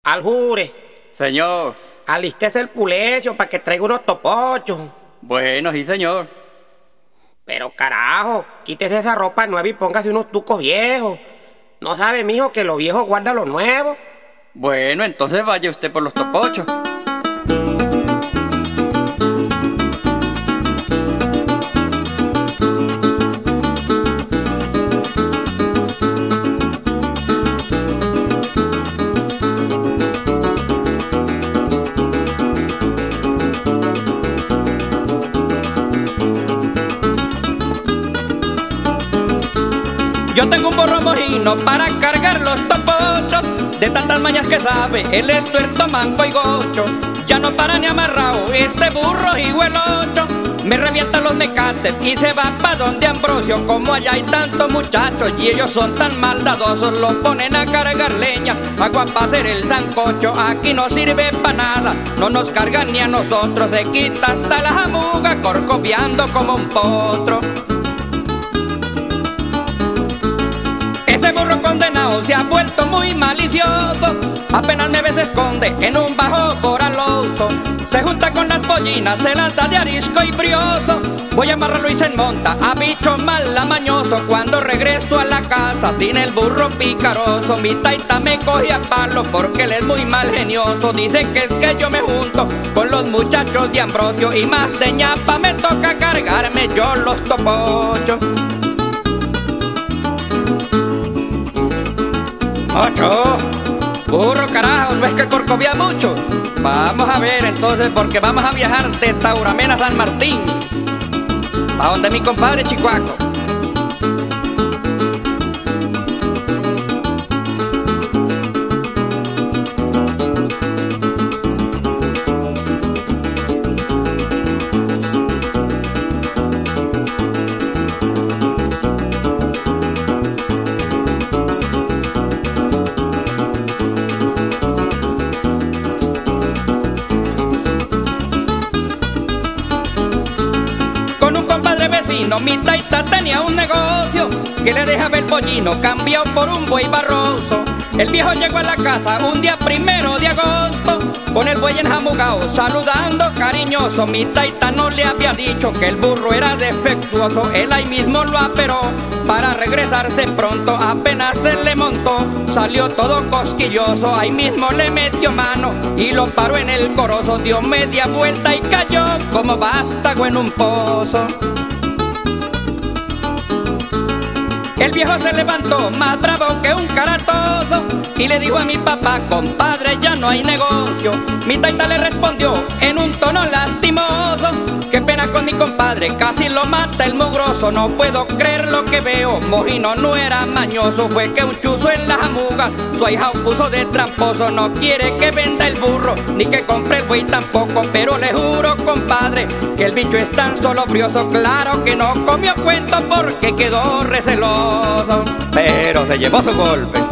Aljure, Señor. alístese el pulecio para que traiga unos topochos. Bueno, sí, señor. Pero carajo, quítese esa ropa nueva y póngase unos tucos viejos. ¿No sabe, mijo, que lo viejo guarda lo nuevo? Bueno, entonces vaya usted por los topochos. Yo tengo un burro mojino para cargar los topochos. De tantas mañas que sabe, él es tuerto, manco y gocho. Ya no para ni amarrado este burro y el ocho. Me revienta los mecates y se va pa' donde Ambrosio. Como allá hay tantos muchachos y ellos son tan maldadosos, lo ponen a cargar leña, agua pa' hacer el sancocho. Aquí no sirve pa' nada, no nos cargan ni a nosotros. Se quita hasta la jamuga corcoviando como un potro. Ese burro condenado se ha vuelto muy malicioso. Apenas me ve se esconde en un bajo coraloso. Se junta con las pollinas, se las da de arisco y brioso. Voy a amarrarlo y se monta a bicho malamañoso. Cuando regreso a la casa sin el burro picaroso, mi taita me coge a palo porque él es muy mal genioso. Dice que es que yo me junto con los muchachos de Ambrosio y más de ñapa me toca cargarme yo los topochos. Ocho, burro carajo, ¿no es que corcovía mucho? Vamos a ver entonces, porque vamos a viajar de Tauramena a San Martín, a donde mi compadre Chicuaco. Mi taita tenía un negocio que le dejaba el pollino cambiado por un buey barroso. El viejo llegó a la casa un día 1 de agosto con el buey enjamugado, saludando cariñoso. Mi taita no le había dicho que el burro era defectuoso. Él ahí mismo lo aperó para regresarse pronto. Apenas se le montó, salió todo cosquilloso. Ahí mismo le metió mano y lo paró en el corozo. Dio media vuelta y cayó como vástago en un pozo. El viejo se levantó más bravo que un caratoso y le dijo a mi papá: compadre, ya no hay negocio. Mi taita le respondió en un tono lastimoso: qué pena con mi compadre, casi lo mata el mugroso. No puedo creer lo que veo, Mojino no era mañoso. Fue que un chuzo en la jamuga su ahijao puso de tramposo. No quiere que venda el burro, ni que compre el buey tampoco. Pero le juro, compadre, que el bicho es tan solo brioso. Claro que no comió cuento porque quedó receloso, pero se llevó su golpe.